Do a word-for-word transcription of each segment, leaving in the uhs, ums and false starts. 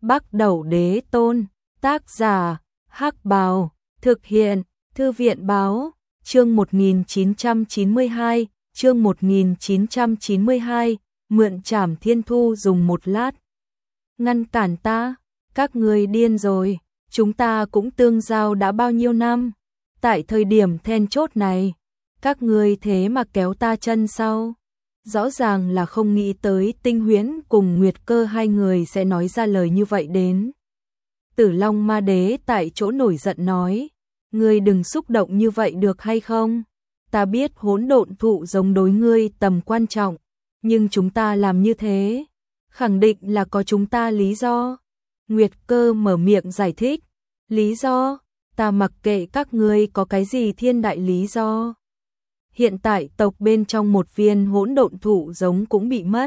Bắc Đẩu Đế Tôn, tác giả, Hắc Bào, thực hiện, Thư viện Báo, chương một nghìn chín trăm chín mươi hai, chương một nghìn chín trăm chín mươi hai, mượn Trảm Thiên Thu dùng một lát. Ngăn cản ta, các ngươi điên rồi, chúng ta cũng tương giao đã bao nhiêu năm, tại thời điểm then chốt này, các ngươi thế mà kéo ta chân sau. Rõ ràng là không nghĩ tới Tinh Huyễn cùng Nguyệt Cơ hai người sẽ nói ra lời như vậy đến. Tử Long Ma Đế tại chỗ nổi giận nói, ngươi đừng xúc động như vậy được hay không? Ta biết hỗn độn thụ giống đối ngươi tầm quan trọng, nhưng chúng ta làm như thế, khẳng định là có chúng ta lý do. Nguyệt Cơ mở miệng giải thích, lý do, ta mặc kệ các ngươi có cái gì thiên đại lý do. Hiện tại tộc bên trong một viên hỗn độn thụ giống cũng bị mất.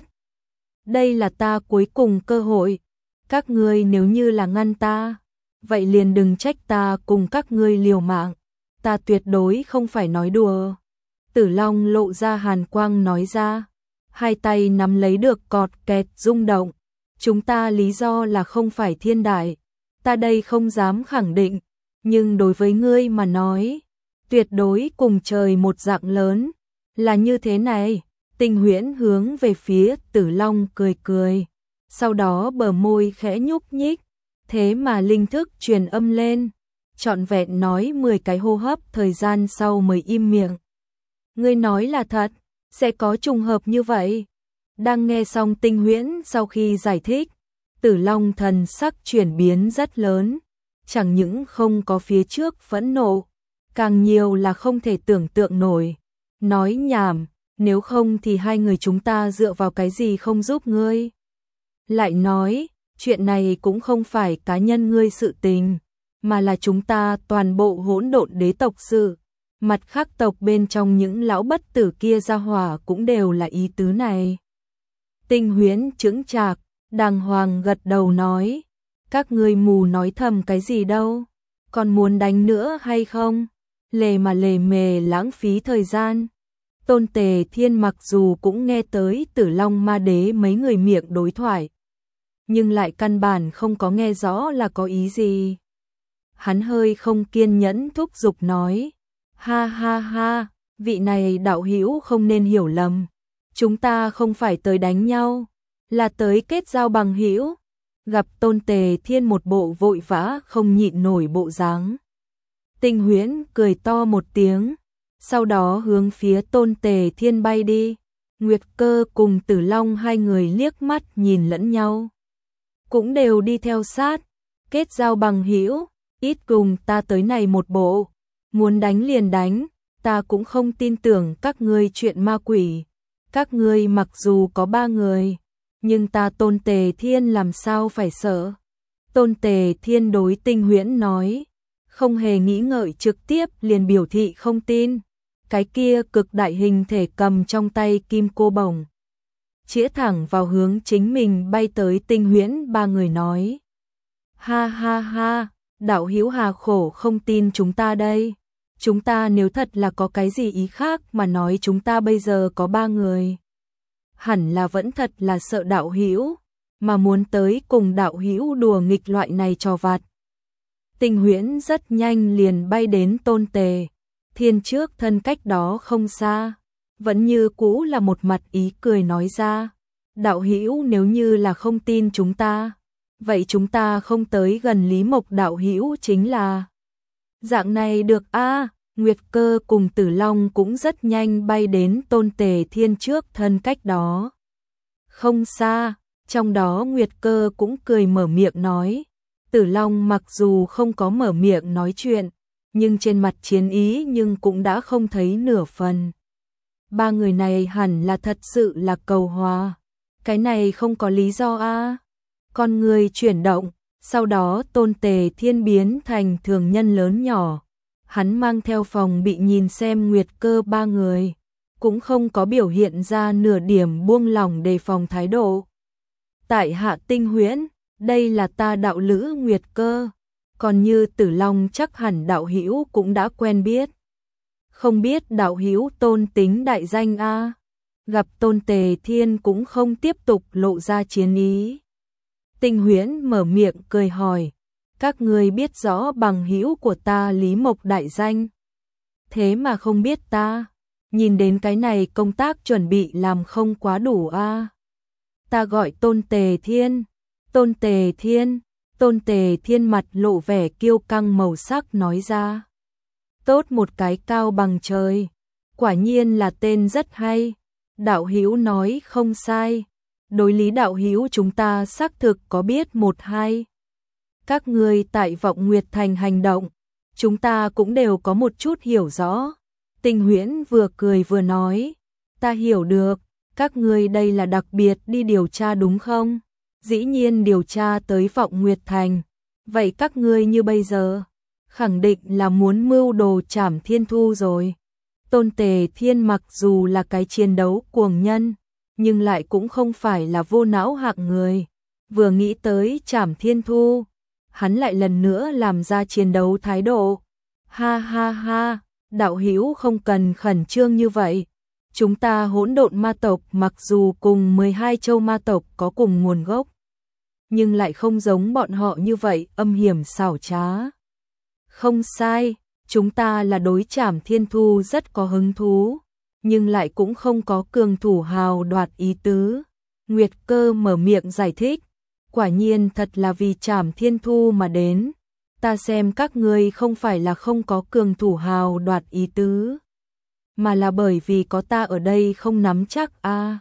Đây là ta cuối cùng cơ hội, các ngươi nếu như là ngăn ta, vậy liền đừng trách ta cùng các ngươi liều mạng, ta tuyệt đối không phải nói đùa. Tử Long lộ ra hàn quang nói ra, hai tay nắm lấy được cọt kẹt rung động, chúng ta lý do là không phải thiên đại, ta đây không dám khẳng định, nhưng đối với ngươi mà nói, tuyệt đối cùng trời một dạng lớn, là như thế này. Tinh Huyễn hướng về phía Tử Long cười cười, sau đó bờ môi khẽ nhúc nhích, thế mà linh thức truyền âm lên, trọn vẹn nói mười cái hô hấp thời gian sau mới im miệng. Ngươi nói là thật, sẽ có trùng hợp như vậy. Đang nghe xong Tinh Huyễn sau khi giải thích, Tử Long thần sắc chuyển biến rất lớn, chẳng những không có phía trước phẫn nộ, càng nhiều là không thể tưởng tượng nổi. Nói nhảm, nếu không thì hai người chúng ta dựa vào cái gì không giúp ngươi? Lại nói, chuyện này cũng không phải cá nhân ngươi sự tình, mà là chúng ta toàn bộ hỗn độn đế tộc sự. Mặt khác tộc bên trong những lão bất tử kia ra hỏa cũng đều là ý tứ này. Tinh Huyễn chững chạc, đàng hoàng gật đầu nói, các ngươi mù nói thầm cái gì đâu, còn muốn đánh nữa hay không? Lề mà lề mề lãng phí thời gian. Tôn Tề Thiên mặc dù cũng nghe tới Tử Long Ma Đế mấy người miệng đối thoại, nhưng lại căn bản không có nghe rõ là có ý gì. Hắn hơi không kiên nhẫn thúc giục nói, ha ha ha, vị này đạo hữu không nên hiểu lầm, chúng ta không phải tới đánh nhau, là tới kết giao bằng hữu. Gặp Tôn Tề Thiên một bộ vội vã không nhịn nổi bộ dáng, Tinh Huyễn cười to một tiếng, sau đó hướng phía Tôn Tề Thiên bay đi. Nguyệt Cơ cùng Tử Long hai người liếc mắt nhìn lẫn nhau, cũng đều đi theo sát, kết giao bằng hữu, ít cùng ta tới này một bộ, muốn đánh liền đánh, ta cũng không tin tưởng các ngươi chuyện ma quỷ, các ngươi mặc dù có ba người, nhưng ta Tôn Tề Thiên làm sao phải sợ. Tôn Tề Thiên đối Tinh Huyễn nói, không hề nghĩ ngợi trực tiếp liền biểu thị không tin. Cái kia cực đại hình thể cầm trong tay kim cô bổng, chĩa thẳng vào hướng chính mình bay tới Tinh Huyễn ba người nói, ha ha ha, đạo hữu hà khổ không tin chúng ta đây, chúng ta nếu thật là có cái gì ý khác mà nói chúng ta bây giờ có ba người, hẳn là vẫn thật là sợ đạo hữu, mà muốn tới cùng đạo hữu đùa nghịch loại này trò vặt. Tinh Huyễn rất nhanh liền bay đến Tôn Tề Thiên trước thân cách đó không xa, vẫn như cũ là một mặt ý cười nói ra, đạo hữu nếu như là không tin chúng ta, vậy chúng ta không tới gần Lý Mộc đạo hữu chính là. Dạng này được a. Nguyệt Cơ cùng Tử Long cũng rất nhanh bay đến Tôn Tề Thiên trước thân cách đó không xa, trong đó Nguyệt Cơ cũng cười mở miệng nói, Tử Long mặc dù không có mở miệng nói chuyện, nhưng trên mặt chiến ý nhưng cũng đã không thấy nửa phần. Ba người này hẳn là thật sự là cầu hòa, cái này không có lý do a. Con người chuyển động, sau đó Tôn Tề Thiên biến thành thường nhân lớn nhỏ, hắn mang theo phòng bị nhìn xem Nguyệt Cơ ba người, cũng không có biểu hiện ra nửa điểm buông lỏng đề phòng thái độ. Tại hạ Tinh Huyễn, đây là ta đạo lữ Nguyệt Cơ, còn như Tử Long chắc hẳn đạo hữu cũng đã quen biết. Không biết đạo hữu tôn tính đại danh a? Gặp Tôn Tề Thiên cũng không tiếp tục lộ ra chiến ý. Tinh Huyễn mở miệng cười hỏi, các ngươi biết rõ bằng hữu của ta Lý Mộc đại danh, thế mà không biết ta, nhìn đến cái này công tác chuẩn bị làm không quá đủ a. À? Ta gọi Tôn Tề Thiên. Tôn Tề Thiên, Tôn Tề Thiên mặt lộ vẻ kiêu căng màu sắc nói ra. Tốt một cái cao bằng trời, quả nhiên là tên rất hay. Đạo hữu nói không sai, đối lý đạo hữu chúng ta xác thực có biết một hai. Các ngươi tại Vọng Nguyệt Thành hành động, chúng ta cũng đều có một chút hiểu rõ. Tinh Huyễn vừa cười vừa nói, ta hiểu được, các ngươi đây là đặc biệt đi điều tra đúng không? Dĩ nhiên điều tra tới Vọng Nguyệt Thành, vậy các ngươi như bây giờ, khẳng định là muốn mưu đồ Trảm Thiên Thu rồi. Tôn Tề Thiên mặc dù là cái chiến đấu cuồng nhân, nhưng lại cũng không phải là vô não hạng người. Vừa nghĩ tới Trảm Thiên Thu, hắn lại lần nữa làm ra chiến đấu thái độ. Ha ha ha, đạo hữu không cần khẩn trương như vậy. Chúng ta hỗn độn ma tộc mặc dù cùng mười hai châu ma tộc có cùng nguồn gốc, nhưng lại không giống bọn họ như vậy âm hiểm xảo trá. Không sai, chúng ta là đối Trảm Thiên Thu rất có hứng thú, nhưng lại cũng không có cường thủ hào đoạt ý tứ. Nguyệt Cơ mở miệng giải thích, quả nhiên thật là vì Trảm Thiên Thu mà đến. Ta xem các ngươi không phải là không có cường thủ hào đoạt ý tứ, mà là bởi vì có ta ở đây không nắm chắc a. À,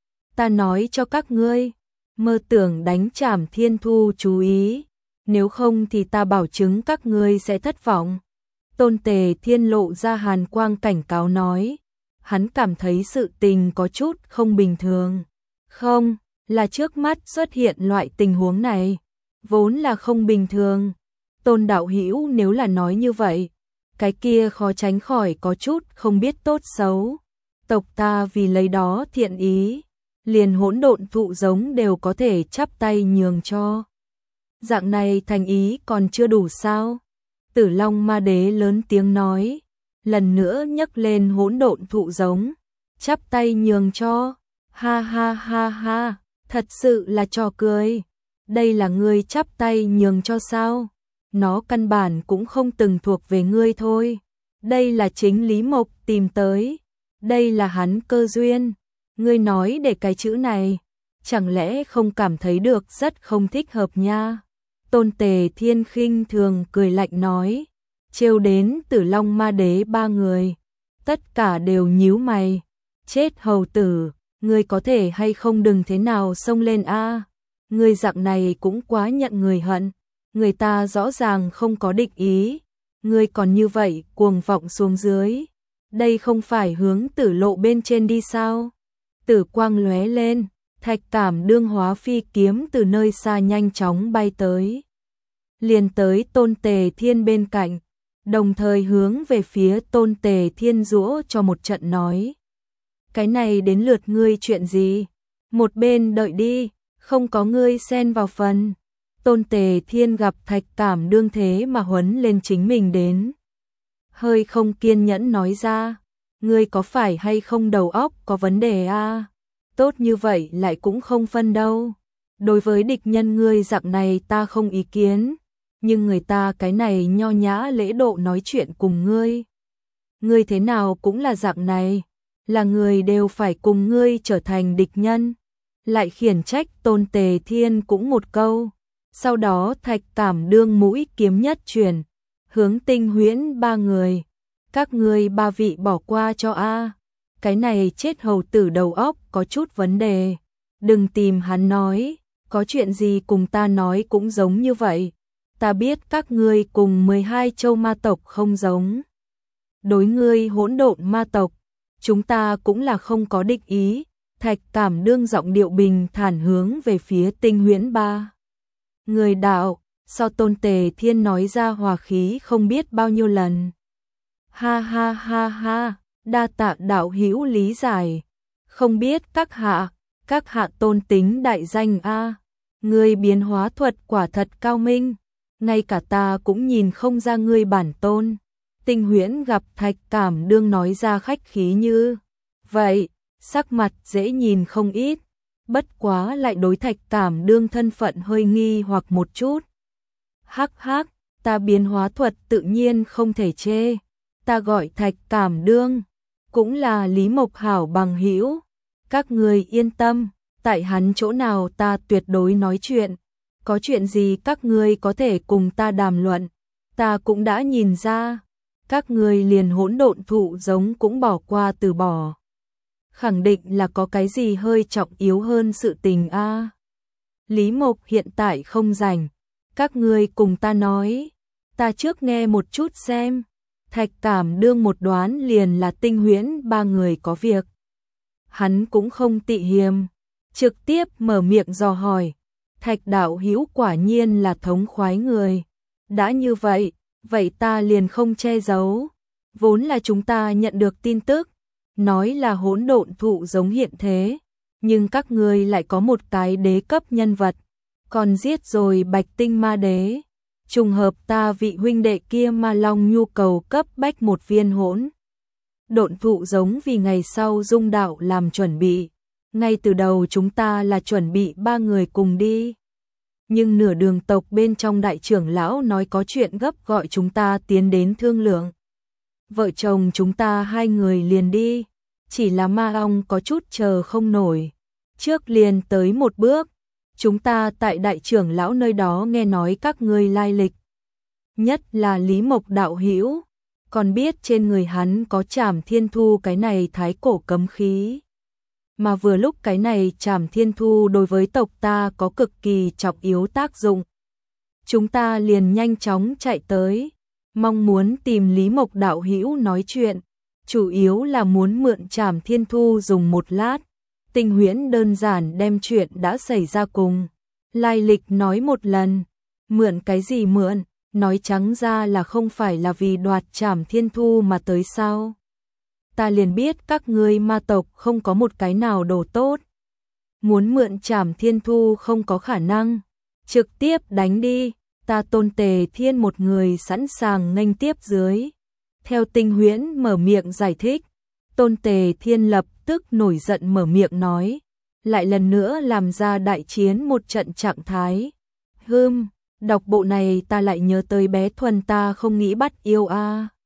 ta nói cho các ngươi, mơ tưởng đánh Trảm Thiên Thu chú ý, nếu không thì ta bảo chứng các ngươi sẽ thất vọng. Tôn Tề Thiên lộ ra hàn quang cảnh cáo nói, hắn cảm thấy sự tình có chút không bình thường. Không, là trước mắt xuất hiện loại tình huống này, vốn là không bình thường. Tôn đạo hữu nếu là nói như vậy, cái kia khó tránh khỏi có chút không biết tốt xấu. Tộc ta vì lấy đó thiện ý, liền hỗn độn thụ giống đều có thể chắp tay nhường cho. Dạng này thành ý còn chưa đủ sao? Tử Long Ma Đế lớn tiếng nói, lần nữa nhấc lên hỗn độn thụ giống, chắp tay nhường cho. Ha ha ha ha, thật sự là trò cười. Đây là ngươi chắp tay nhường cho sao? Nó căn bản cũng không từng thuộc về ngươi thôi. Đây là chính Lý Mộc tìm tới, đây là hắn cơ duyên. Ngươi nói để cái chữ này, chẳng lẽ không cảm thấy được rất không thích hợp nha? Tôn Tề Thiên khinh thường cười lạnh nói, trêu đến Tử Long Ma Đế ba người, tất cả đều nhíu mày. Chết hầu tử, ngươi có thể hay không đừng thế nào xông lên a? Ngươi dạng này cũng quá nhận người hận, người ta rõ ràng không có địch ý, ngươi còn như vậy cuồng vọng xuống dưới, đây không phải hướng tử lộ bên trên đi sao? Tử quang lóe lên, Thạch Cảm Đương hóa phi kiếm từ nơi xa nhanh chóng bay tới, liền tới Tôn Tề Thiên bên cạnh, đồng thời hướng về phía Tôn Tề Thiên giũa cho một trận nói, cái này đến lượt ngươi chuyện gì? Một bên đợi đi, không có ngươi xen vào phần. Tôn Tề Thiên gặp Thạch Cảm Đương thế mà huấn lên chính mình đến, hơi không kiên nhẫn nói ra, ngươi có phải hay không đầu óc có vấn đề a? À? Tốt như vậy lại cũng không phân đâu. Đối với địch nhân ngươi dạng này ta không ý kiến, nhưng người ta cái này nho nhã lễ độ nói chuyện cùng ngươi, ngươi thế nào cũng là dạng này, là người đều phải cùng ngươi trở thành địch nhân. Lại khiển trách Tôn Tề Thiên cũng một câu. Sau đó Thạch Cảm Đương mũi kiếm nhất truyền, hướng Tinh Huyễn ba người, các ngươi ba vị bỏ qua cho a. Cái này chết hầu tử đầu óc có chút vấn đề, đừng tìm hắn nói, có chuyện gì cùng ta nói cũng giống như vậy. Ta biết các ngươi cùng mười hai châu ma tộc không giống. Đối ngươi hỗn độn ma tộc, chúng ta cũng là không có địch ý. Thạch Cảm Đương giọng điệu bình thản hướng về phía Tinh Huyễn ba người đạo, so Tôn Tề Thiên nói ra hòa khí không biết bao nhiêu lần. Ha ha ha ha, đa tạ đạo hữu lý giải. Không biết các hạ, các hạ tôn tính đại danh a. Ngươi biến hóa thuật quả thật cao minh, ngay cả ta cũng nhìn không ra ngươi bản tôn. Tinh Huyễn gặp Thạch Cảm Đương nói ra khách khí như vậy, sắc mặt dễ nhìn không ít. bất quá lại đối Thạch Cảm Đương thân phận hơi nghi hoặc một chút. Hắc hắc, ta biến hóa thuật tự nhiên không thể chê, ta gọi Thạch Cảm Đương, cũng là Lý Mộc hảo bằng hữu, các người yên tâm, tại hắn chỗ nào ta tuyệt đối nói chuyện, có chuyện gì các ngươi có thể cùng ta đàm luận, ta cũng đã nhìn ra, các ngươi liền hỗn độn thụ giống cũng bỏ qua từ bỏ. Khẳng định là có cái gì hơi trọng yếu hơn sự tình a. Lý Mộc hiện tại không rảnh, các ngươi cùng ta nói, ta trước nghe một chút xem. Thạch Cảm Đương một đoán liền là Tinh Huyễn ba người có việc. Hắn cũng không tị hiềm, trực tiếp mở miệng dò hỏi. Thạch đạo hữu quả nhiên là thống khoái người. Đã như vậy, vậy ta liền không che giấu. Vốn là chúng ta nhận được tin tức, nói là hỗn độn thụ giống hiện thế, nhưng các ngươi lại có một cái đế cấp nhân vật, còn giết rồi Bạch Tinh Ma Đế. Trùng hợp ta vị huynh đệ kia Ma Long nhu cầu cấp bách một viên hỗn độn thụ giống vì ngày sau dung đạo làm chuẩn bị. Ngay từ đầu chúng ta là chuẩn bị ba người cùng đi. Nhưng nửa đường tộc bên trong đại trưởng lão nói có chuyện gấp gọi chúng ta tiến đến thương lượng. Vợ chồng chúng ta hai người liền đi. Chỉ là Ma Long có chút chờ không nổi. Trước liền tới một bước. Chúng ta tại đại trưởng lão nơi đó nghe nói các ngươi lai lịch. Nhất là Lý Mộc đạo hữu, còn biết trên người hắn có Trảm Thiên Thu cái này thái cổ cấm khí. Mà vừa lúc cái này Trảm Thiên Thu đối với tộc ta có cực kỳ trọng yếu tác dụng. Chúng ta liền nhanh chóng chạy tới, mong muốn tìm Lý Mộc đạo hữu nói chuyện, chủ yếu là muốn mượn Trảm Thiên Thu dùng một lát. Tinh Huyễn đơn giản đem chuyện đã xảy ra cùng lai lịch nói một lần. Mượn cái gì mượn, nói trắng ra là không phải là vì đoạt Trảm Thiên Thu mà tới sao. Ta liền biết các ngươi ma tộc không có một cái nào đồ tốt. Muốn mượn Trảm Thiên Thu không có khả năng. Trực tiếp đánh đi, ta Tôn Tề Thiên một người sẵn sàng nghênh tiếp dưới. Theo Tinh Huyễn mở miệng giải thích, Tôn Tề Thiên lập tức nổi giận mở miệng nói, lại lần nữa làm ra đại chiến một trận trạng thái. Hừm, đọc bộ này ta lại nhớ tới bé Thuần ta không nghĩ bắt yêu a.